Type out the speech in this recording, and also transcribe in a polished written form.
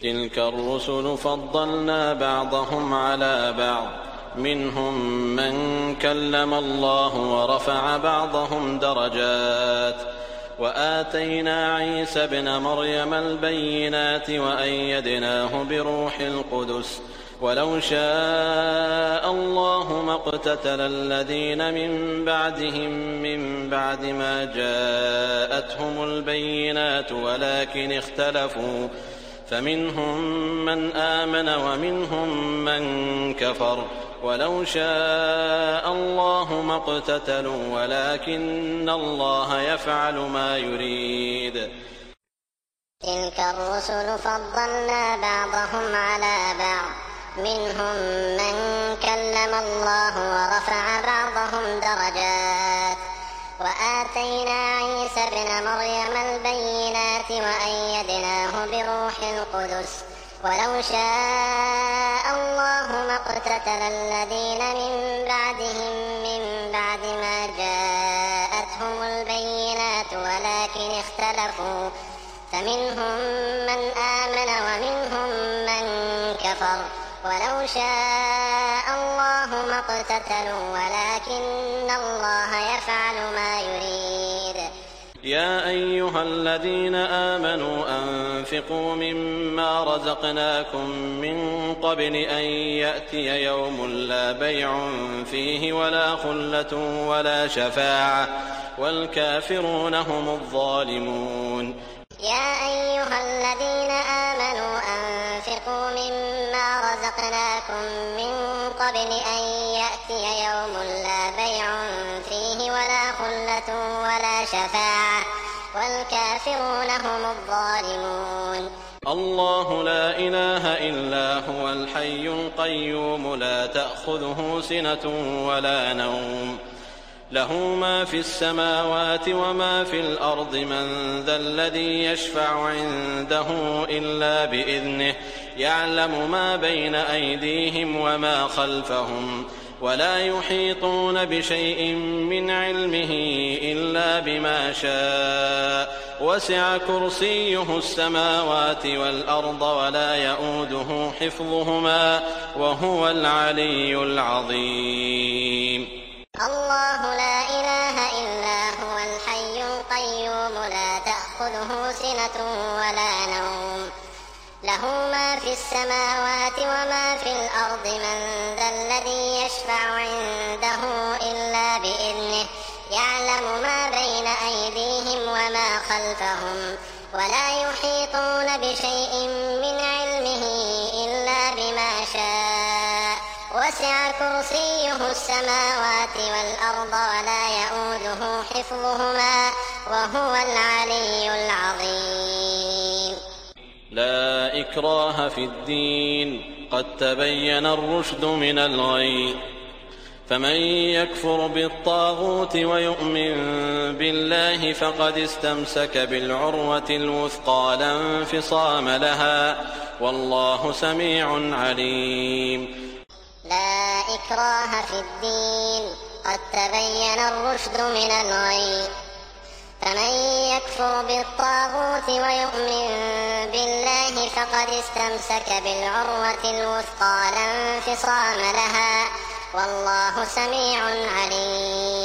تلك الرسل فضلنا بعضهم على بعض منهم من كلم الله ورفع بعضهم درجات وآتينا عيسى ابن مريم البينات وأيدناه بروح القدس ولو شاء الله ما اقتتل الذين من بعدهم من بعد ما جاءتهم البينات ولكن اختلفوا فمنهم من آمن ومنهم من كفر ولو شاء الله ما اقتتلوا ولكن الله يفعل ما يريد. تلك الرسل فضلنا بعضهم على بعض منهم من كلم الله ورفع بعضهم درجات وآتينا عيسى ابن مريم البينات وأيدناه بروح القدس ولو شاء الله ما اقتتل الذين من بعدهم من بعد ما جاءتهم البينات ولكن اختلفوا فمنهم من آمن ومنهم من كفر ولو شاء الله ما اقتتلوا ولكن الله يفعل ما يريد. يا أيها الذين آمنوا أنفقوا مما رزقناكم من قبل أن يأتي يوم لا بيع فيه ولا خلة ولا شفاعة والكافرون هم الظالمون. يا أيها الذين آمنوا أنفقوا مما رزقناكم من قبل أن يأتي يوم لا بيع فيه ولا خلة ولا شفاعة والكافرون هم الظالمون. الله لا إله إلا هو الحي القيوم لا تأخذه سنة ولا نوم له ما في السماوات وما في الأرض من ذا الذي يشفع عنده إلا بإذنه يعلم ما بين أيديهم وما خلفهم ولا يحيطون بشيء من علمه إلا بما شاء وسع كرسيه السماوات والأرض ولا يؤوده حفظهما وهو العلي العظيم. الله لا إله إلا هو الحي القيوم لا تأخذه سنة ولا نوم له ما في السماوات وما في الأرض من ذا الذي يشفع عنده إلا بإذنه يعلم ما بين أيديهم وما خلفهم ولا يحيطون بشيء من علمه إلا بما شاء وسع كرسيه السماوات والأرض ولا يؤوده حفظهما وهو العلي العظيم. لا إكراه في الدين قد تبين الرشد من الغي فمن يكفر بالطاغوت ويؤمن بالله فقد استمسك بالعروة الوثقى لا انفصام لها والله سميع عليم. لا إكراه في الدين قد تبين الرشد من الغي فمن يكفر بالطاغوت ويؤمن بالله فقد استمسك بالعروة الوثقى لا انفصام لها والله سميع عليم.